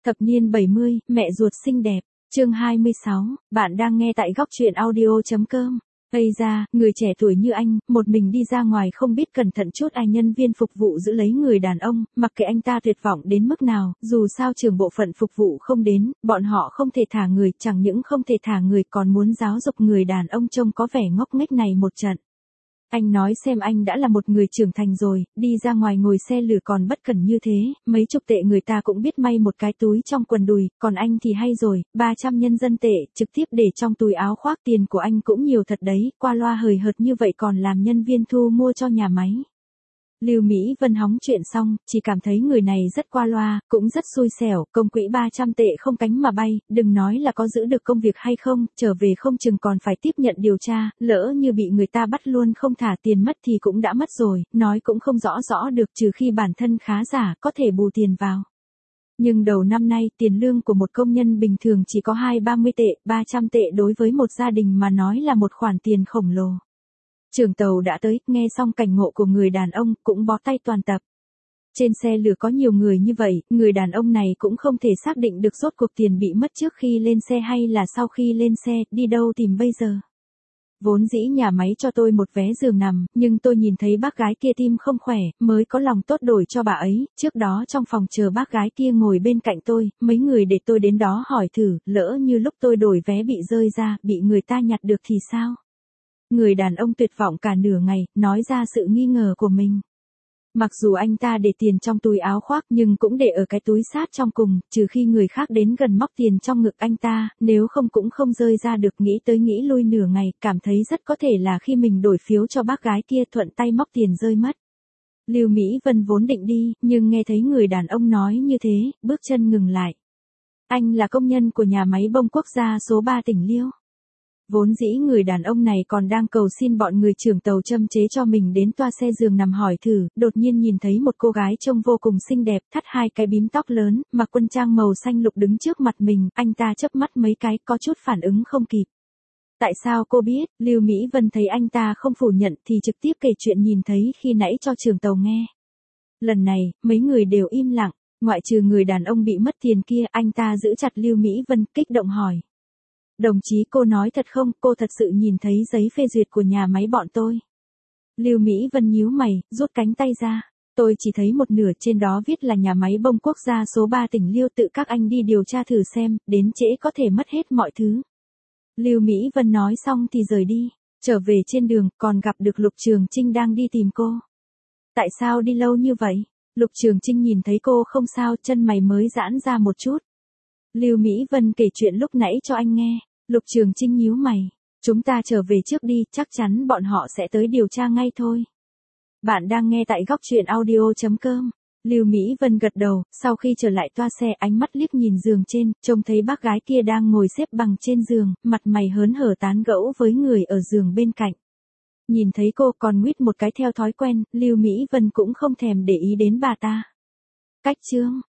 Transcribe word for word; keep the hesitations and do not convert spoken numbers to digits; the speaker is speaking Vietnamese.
Thập niên bảy mươi, mẹ ruột xinh đẹp, chương hai mươi sáu, bạn đang nghe tại góc truyện audio.com. Ây da, người trẻ tuổi như anh, một mình đi ra ngoài không biết cẩn thận chút ai nhân viên phục vụ giữ lấy người đàn ông, mặc kệ anh ta tuyệt vọng đến mức nào, dù sao trường bộ phận phục vụ không đến, bọn họ không thể thả người, chẳng những không thể thả người còn muốn giáo dục người đàn ông trông có vẻ ngốc nghếch này một trận. Anh nói xem anh đã là một người trưởng thành rồi, đi ra ngoài ngồi xe lửa còn bất cẩn như thế, mấy chục tệ người ta cũng biết may một cái túi trong quần đùi, còn anh thì hay rồi, ba trăm nhân dân tệ, trực tiếp để trong túi áo khoác, tiền của anh cũng nhiều thật đấy, qua loa hời hợt như vậy còn làm nhân viên thu mua cho nhà máy. Lưu Mỹ Vân hóng chuyện xong, chỉ cảm thấy người này rất qua loa, cũng rất xui xẻo, công quỹ ba trăm tệ không cánh mà bay, đừng nói là có giữ được công việc hay không, trở về không chừng còn phải tiếp nhận điều tra, lỡ như bị người ta bắt luôn không thả tiền mất thì cũng đã mất rồi, nói cũng không rõ rõ được trừ khi bản thân khá giả, có thể bù tiền vào. Nhưng đầu năm nay, tiền lương của một công nhân bình thường chỉ có hai ba mươi tệ, ba trăm tệ đối với một gia đình mà nói là một khoản tiền khổng lồ. Trưởng tàu đã tới, nghe xong cảnh ngộ của người đàn ông, cũng bó tay toàn tập. Trên xe lửa có nhiều người như vậy, người đàn ông này cũng không thể xác định được rốt cuộc tiền bị mất trước khi lên xe hay là sau khi lên xe, đi đâu tìm bây giờ. Vốn dĩ nhà máy cho tôi một vé giường nằm, nhưng tôi nhìn thấy bác gái kia tim không khỏe, mới có lòng tốt đổi cho bà ấy, trước đó trong phòng chờ bác gái kia ngồi bên cạnh tôi, mấy người để tôi đến đó hỏi thử, lỡ như lúc tôi đổi vé bị rơi ra, bị người ta nhặt được thì sao? Người đàn ông tuyệt vọng cả nửa ngày, nói ra sự nghi ngờ của mình. Mặc dù anh ta để tiền trong túi áo khoác nhưng cũng để ở cái túi sát trong cùng, trừ khi người khác đến gần móc tiền trong ngực anh ta, nếu không cũng không rơi ra được, nghĩ tới nghĩ lui nửa ngày, cảm thấy rất có thể là khi mình đổi phiếu cho bác gái kia thuận tay móc tiền rơi mất. Lưu Mỹ Vân vốn định đi, nhưng nghe thấy người đàn ông nói như thế, bước chân ngừng lại. Anh là công nhân của nhà máy bông quốc gia số ba tỉnh Liêu. Vốn dĩ người đàn ông này còn đang cầu xin bọn người trưởng tàu châm chế cho mình đến toa xe giường nằm hỏi thử, đột nhiên nhìn thấy một cô gái trông vô cùng xinh đẹp, thắt hai cái bím tóc lớn, mặc quân trang màu xanh lục đứng trước mặt mình, anh ta chớp mắt mấy cái, có chút phản ứng không kịp. Tại sao cô biết? Lưu Mỹ Vân thấy anh ta không phủ nhận thì trực tiếp kể chuyện nhìn thấy khi nãy cho trưởng tàu nghe. Lần này, mấy người đều im lặng, ngoại trừ người đàn ông bị mất tiền kia, anh ta giữ chặt Lưu Mỹ Vân, kích động hỏi. Đồng chí, cô nói thật không, cô thật sự nhìn thấy giấy phê duyệt của nhà máy bọn tôi. Lưu Mỹ Vân nhíu mày, rút cánh tay ra. Tôi chỉ thấy một nửa, trên đó viết là nhà máy bông quốc gia số ba tỉnh Liêu, tự các anh đi điều tra thử xem, đến trễ có thể mất hết mọi thứ. Lưu Mỹ Vân nói xong thì rời đi, trở về trên đường, còn gặp được Lục Trường Trinh đang đi tìm cô. Tại sao đi lâu như vậy? Lục Trường Trinh nhìn thấy cô không sao, chân mày mới giãn ra một chút. Lưu Mỹ Vân kể chuyện lúc nãy cho anh nghe. Lục Trường Trinh nhíu mày. Chúng ta trở về trước đi, chắc chắn bọn họ sẽ tới điều tra ngay thôi. Bạn đang nghe tại góc truyện audio.com. Lưu Mỹ Vân gật đầu, sau khi trở lại toa xe ánh mắt liếc nhìn giường trên, trông thấy bác gái kia đang ngồi xếp bằng trên giường, mặt mày hớn hở tán gẫu với người ở giường bên cạnh. Nhìn thấy cô còn nguyết một cái theo thói quen, Lưu Mỹ Vân cũng không thèm để ý đến bà ta. Cách chương.